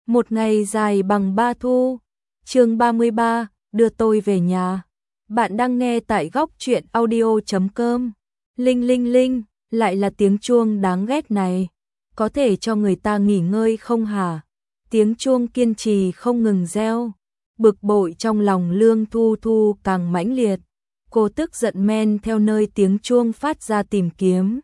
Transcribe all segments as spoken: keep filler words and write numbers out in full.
Một ngày dài bằng ba thu. Chương ba mươi ba, đưa tôi về nhà. Bạn đang nghe tại góc truyện audio chấm com. Linh linh linh, lại là tiếng chuông đáng ghét này. Có thể cho người ta nghỉ ngơi không hả? Tiếng chuông kiên trì không ngừng reo. Bực bội trong lòng Lương Thu Thu càng mãnh liệt. Cô tức giận men theo nơi tiếng chuông phát ra tìm kiếm.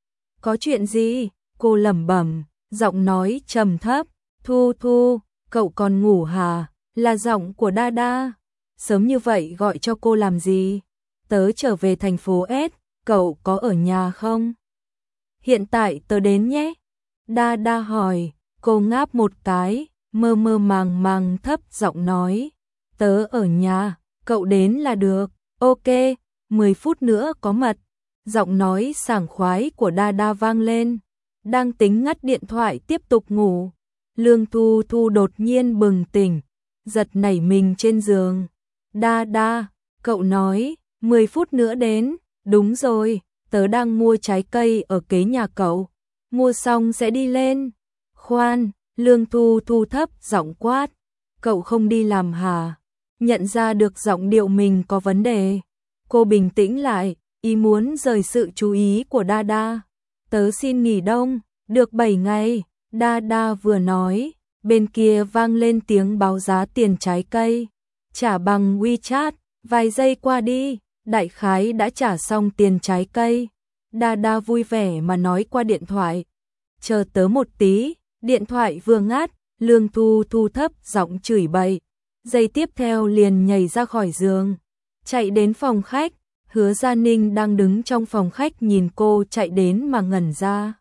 Có chuyện gì? Cô lẩm bẩm, giọng nói trầm thấp. Thu Thu, cậu còn ngủ hả? Là giọng của Đa Đa. Sớm như vậy gọi cho cô làm gì? Tớ trở về thành phố S, cậu có ở nhà không? Hiện tại tớ đến nhé. Đa Đa hỏi, cô ngáp một cái, mơ mơ màng màng thấp giọng nói. Tớ ở nhà, cậu đến là được. Ok, mười phút nữa có mật. Giọng nói sảng khoái của Đa Đa vang lên. Đang tính ngắt điện thoại tiếp tục ngủ. Lương Thu Thu đột nhiên bừng tỉnh, giật nảy mình trên giường. Đa Đa, cậu nói, mười phút nữa đến. Đúng rồi, tớ đang mua trái cây ở kế nhà cậu. Mua xong sẽ đi lên. Khoan, Lương Thu Thu thấp giọng quát. Cậu không đi làm hả? Nhận ra được giọng điệu mình có vấn đề. Cô bình tĩnh lại, ý muốn rời sự chú ý của Đa Đa. Tớ xin nghỉ đông, được bảy ngày. Đa Đa vừa nói, bên kia vang lên tiếng báo giá tiền trái cây. Trả bằng WeChat, vài giây qua đi, đại khái đã trả xong tiền trái cây. Đa Đa vui vẻ mà nói qua điện thoại. Chờ tớ một tí, điện thoại vừa ngắt, Lương Thu Thu thấp giọng chửi bậy. Giây tiếp theo liền nhảy ra khỏi giường, chạy đến phòng khách. Hứa Gia Ninh đang đứng trong phòng khách nhìn cô chạy đến mà ngẩn ra.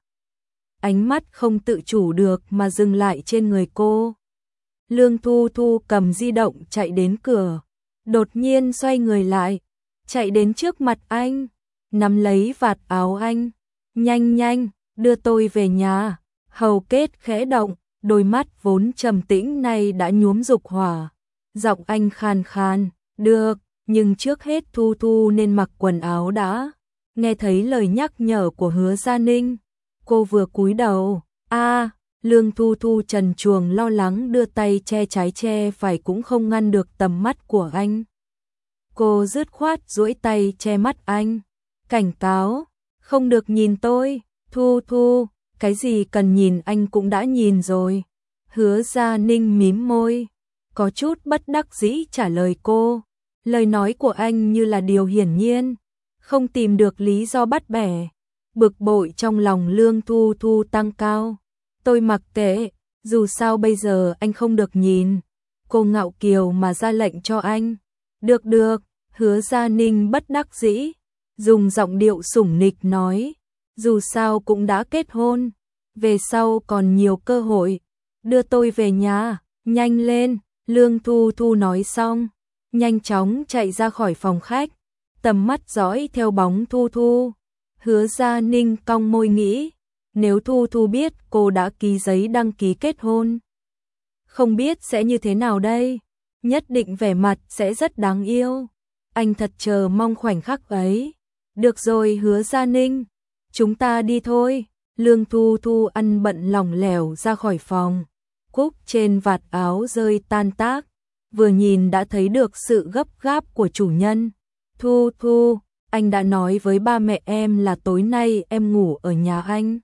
Ánh mắt không tự chủ được mà dừng lại trên người cô. Lương Thu Thu cầm di động chạy đến cửa, đột nhiên xoay người lại, chạy đến trước mặt anh, nắm lấy vạt áo anh. Nhanh nhanh, đưa tôi về nhà. Hầu kết khẽ động, đôi mắt vốn trầm tĩnh này đã nhuốm dục hỏa. Giọng anh khàn khàn, được, nhưng trước hết Thu Thu nên mặc quần áo đã. Nghe thấy lời nhắc nhở của Hứa Gia Ninh, cô vừa cúi đầu. A, à, Lương Thu Thu trần truồng lo lắng đưa tay che trái che phải cũng không ngăn được tầm mắt của anh. Cô dứt khoát duỗi tay che mắt anh, cảnh cáo, không được nhìn tôi. Thu Thu, cái gì cần nhìn anh cũng đã nhìn rồi. Hứa Gia Ninh mím môi, có chút bất đắc dĩ trả lời cô. Lời nói của anh như là điều hiển nhiên, không tìm được lý do bắt bẻ. Bực bội trong lòng Lương Thu Thu tăng cao. Tôi mặc kệ, dù sao bây giờ anh không được nhìn. Cô ngạo kiều mà ra lệnh cho anh. Được được, Hứa Gia Ninh bất đắc dĩ, dùng giọng điệu sủng nịch nói. Dù sao cũng đã kết hôn, về sau còn nhiều cơ hội. Đưa tôi về nhà, nhanh lên. Lương Thu Thu nói xong, nhanh chóng chạy ra khỏi phòng khách, tầm mắt dõi theo bóng Thu Thu. Hứa Gia Ninh cong môi nghĩ, nếu Thu Thu biết cô đã ký giấy đăng ký kết hôn, không biết sẽ như thế nào đây, nhất định vẻ mặt sẽ rất đáng yêu. Anh thật chờ mong khoảnh khắc ấy. Được rồi Hứa Gia Ninh, chúng ta đi thôi. Lương Thu Thu ăn bận lỏng lẻo ra khỏi phòng, cúc trên vạt áo rơi tan tác, vừa nhìn đã thấy được sự gấp gáp của chủ nhân. Thu Thu, anh đã nói với ba mẹ em là tối nay em ngủ ở nhà anh.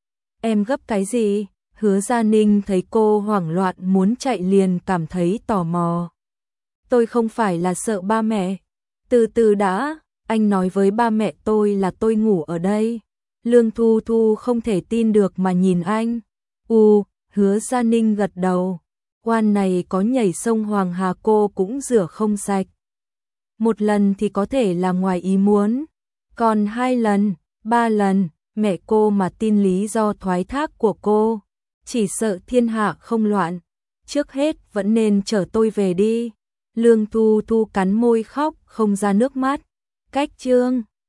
Em gấp cái gì? Hứa Gia Ninh thấy cô hoảng loạn muốn chạy liền cảm thấy tò mò. Tôi không phải là sợ ba mẹ. Từ từ đã, anh nói với ba mẹ tôi là tôi ngủ ở đây. Lương Thu Thu không thể tin được mà nhìn anh. U, Hứa Gia Ninh gật đầu. Oan này có nhảy sông Hoàng Hà cô cũng rửa không sạch. Một lần thì có thể là ngoài ý muốn, còn hai lần, ba lần, mẹ cô mà tin lý do thoái thác của cô, chỉ sợ thiên hạ không loạn. Trước hết vẫn nên chở tôi về đi. Lương Thu Thu cắn môi khóc không ra nước mắt. Cách chương